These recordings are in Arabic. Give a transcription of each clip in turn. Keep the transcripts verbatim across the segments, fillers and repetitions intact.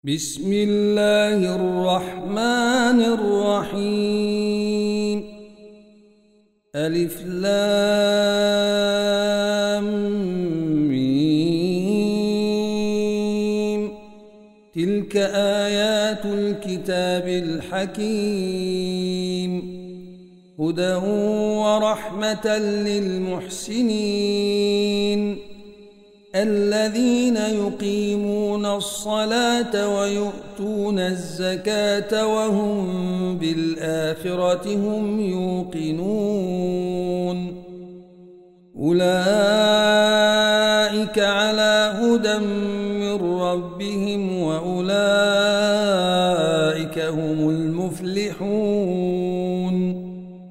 بسم الله الرحمن الرحيم. ألف لام ميم. تلك آيات الكتاب الحكيم، هدى ورحمة للمحسنين الذين يقيمون الصلاة ويؤتون الزكاة وهم بالآخرة هم يوقنون. أولئك على هدى من ربهم وأولئك هم المفلحون.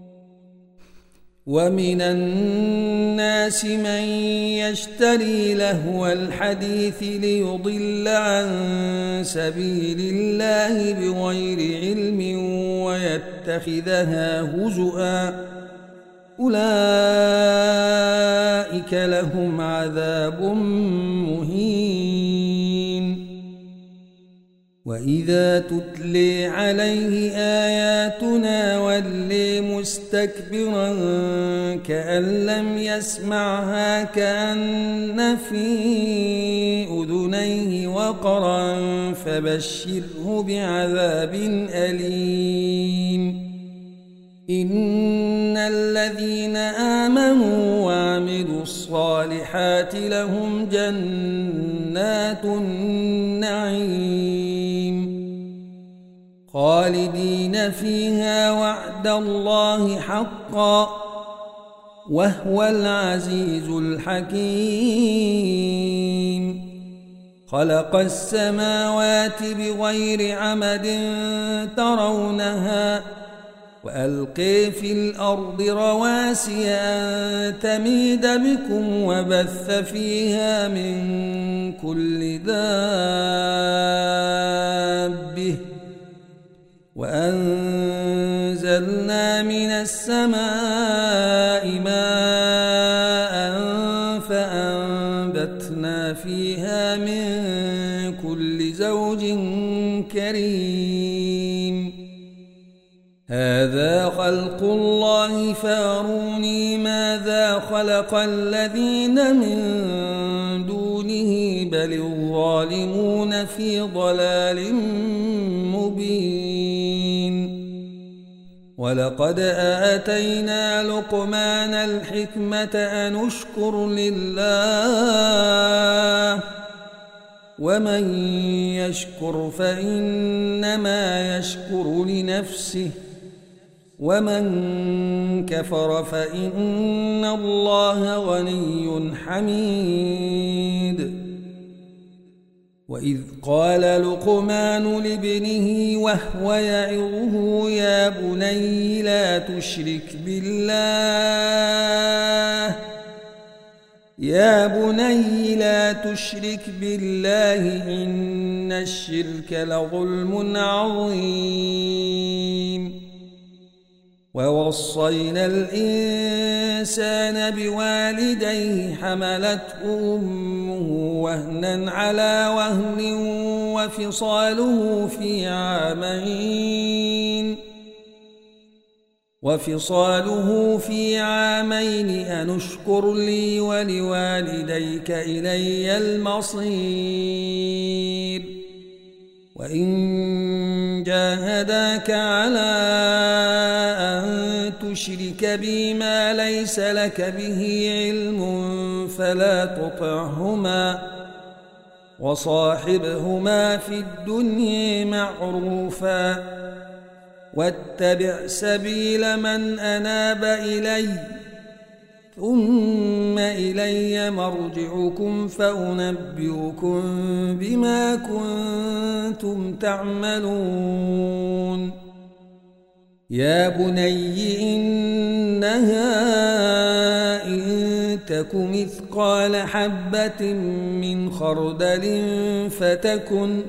ومن الناس من يشتري لهو الحديث ليضل عن سبيل الله بغير علم ويتخذها هزؤا، أولئك لهم عذاب مهين. وإذا تتلي عليه آياتنا ولي مستكبرا كأن لم يسمعها كأن في أذنيه وقرا فبشره بعذاب أليم. إن الذين آمنوا وعملوا الصالحات لهم جنات النعيم خالدين فيها وعد الله حقا وهو العزيز الحكيم. خلق السماوات بغير عمد ترونها وألقي في الأرض رواسي أن تميد بكم وبث فيها من كل دابة وأنزلنا من السماء ماء فأنبتنا فيها من كل زوج كريم. هذا خلق الله فاروني ماذا خلق الذين من دونه بل الظالمون في ضلال مبين. ولقد آتينا لقمان الحكمة أن اشكر لله ومن يشكر فإنما يشكر لنفسه ومن كفر فإن الله غني حميد. وإذ قال لقمان لابنه وهو يعظه يا بني لا تشرك بالله يا بني لا تشرك بالله إن الشرك لظلم عظيم. ووصينا الإنسان بوالديه حملته أمه وهنا على وهن وفصاله في عامين وفصاله في عامين أن اشكر لي ولوالديك إلي المصير. وإن جاهداك على أن تشرك بي ما ليس لك به علم فلا تطعهما وصاحبهما في الدنيا معروفا واتبع سبيل من أناب إلي ثم إلي مرجعكم فأنبئكم بما كنتم تعملون. يا بني إنها إن تك مثقال حبة من خردل فتكن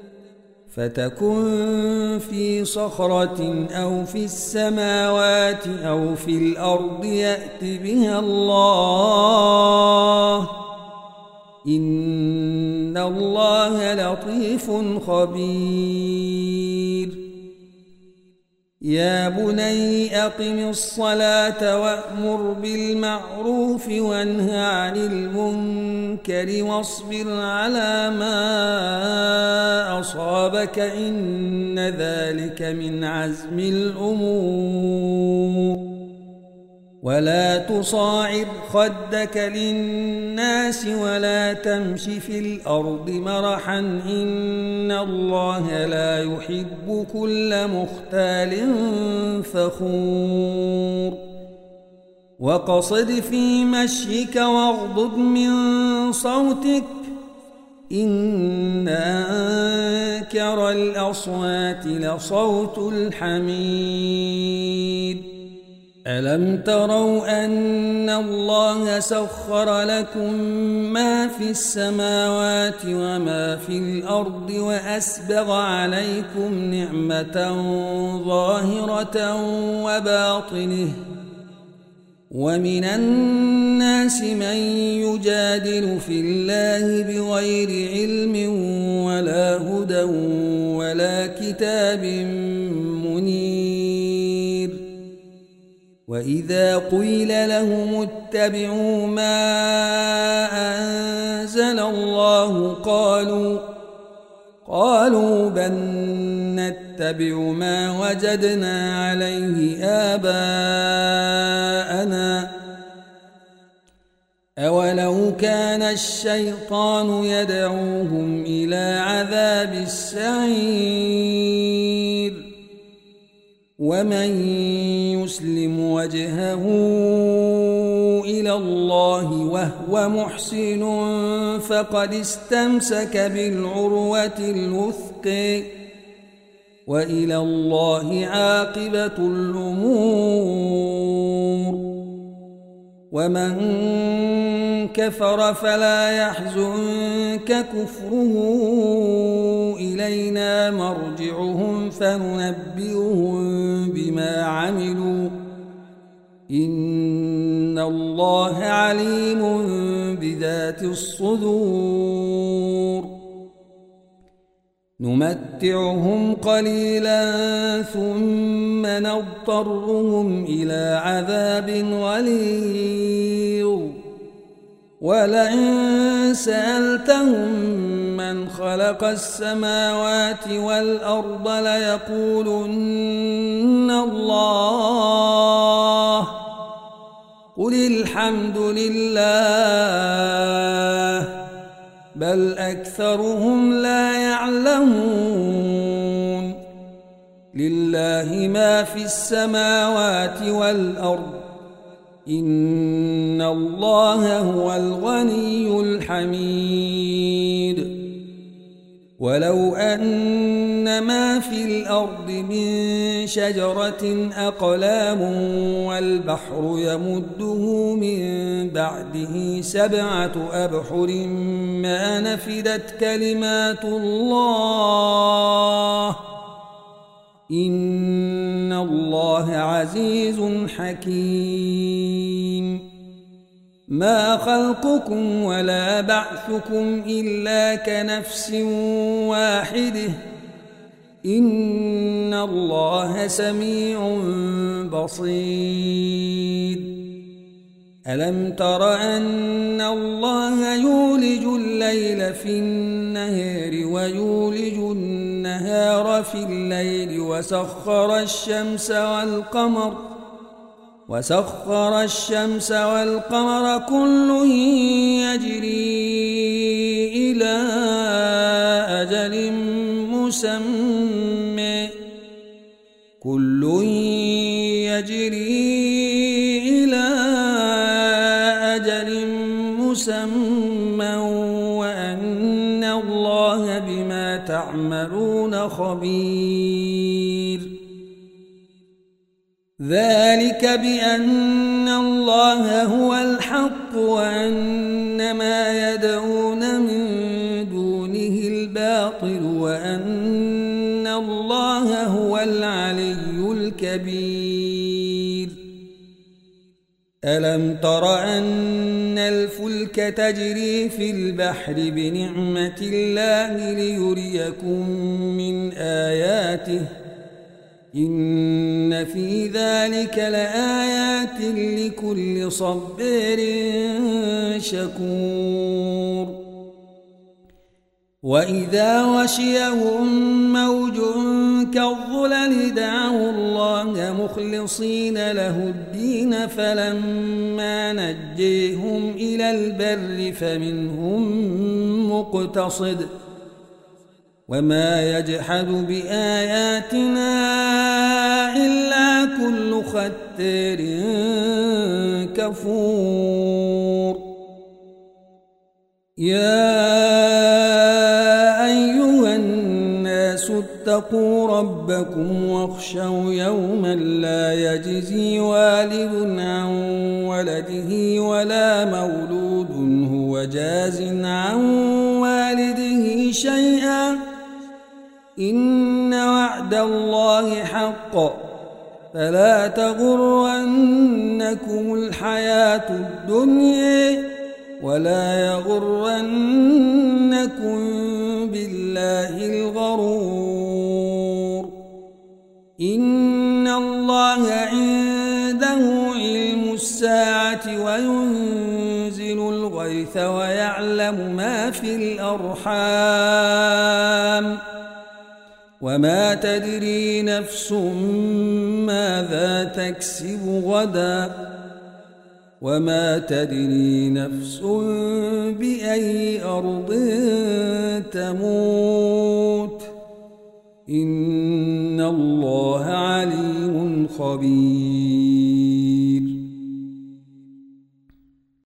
فتكن في صخرة أو في السماوات أو في الأرض يأت بها الله إن الله لطيف خبير يا بني أقم الصلاة وأمر بالمعروف وانه عن المنكر واصبر على ما أصابك إن ذلك من عزم الأمور ولا تصاعر خدك للناس ولا تمش في الأرض مرحا إن الله لا يحب كل مختال فخور وقصد في مشيك واغضض من صوتك إن أنكر الأصوات لصوت الحمير ألم تروا أن الله سخر لكم ما في السماوات وما في الأرض وأسبغ عليكم نعمة ظاهرة وباطنه ومن الناس من يجادل في الله بغير علم ولا هدى ولا كتاب منير وإذا قيل لهم اتبعوا ما أنزل الله قالوا قالوا بل نتبع ما وجدنا عليه آباءنا أولو كان الشيطان يدعوهم إلى عذاب السعير ومن يسلم وجهه إلى الله وهو محسن فقد استمسك بالعروة الوثقى وإلى الله عاقبة الأمور ومن كفر فلا يحزنك كفره إلينا مرجعهم فننبئهم بما عملوا إن الله عليم بذات الصدور نمتعهم قليلا ثم نضطرهم إلى عذاب غليظ ولئن سألتهم من خلق السماوات والأرض ليقولن الله قل الحمد لله بل أكثرهم لا يعلمون لله ما في السماوات والأرض إن الله هو الغني الحميد ولو أن ما في الأرض من شجرة أقلام والبحر يمده من بعده سبعة أبحر ما نفدت كلمات الله إن الله عزيز حكيم ما خلقكم ولا بعثكم إلا كنفس واحدة إن الله سميع بصير ألم تر أن الله يولج الليل في النهار ويولج النهار في الليل وسخر الشمس والقمر وسخر الشمس والقمر كل يجري إلى أجل مسمى كل يجري إلى أجل مسمى وأن الله بما تعملون خبير ذلك بأن الله هو الحق وأن ما يدعون من دونه الباطل وأن الله هو العلي الكبير ألم تر أن الفلك تجري في البحر بنعمة الله ليريكم من آياته إن في ذلك لآيات لكل صبار شكور وإذا غشيهم موج كالظلل دعوا الله مخلصين له الدين فلما نجيهم إلى البر فمنهم مقتصد وما يجحد بآياتنا إلا كل ختار كفور يا أيها الناس اتقوا ربكم واخشوا يوما لا يجزي والد عن ولده ولا مولود هو جاز عن والده شيئا إن وعد الله حق فلا تغرنكم الحياة الدنيا ولا يغرنكم بالله الغرور إن الله عنده علم الساعة وينزل الغيث ويعلم ما في الأرحام وما تدري نفس ماذا تكسب غدا وما تدري نفس بأي أرض تموت إن الله عليم خبير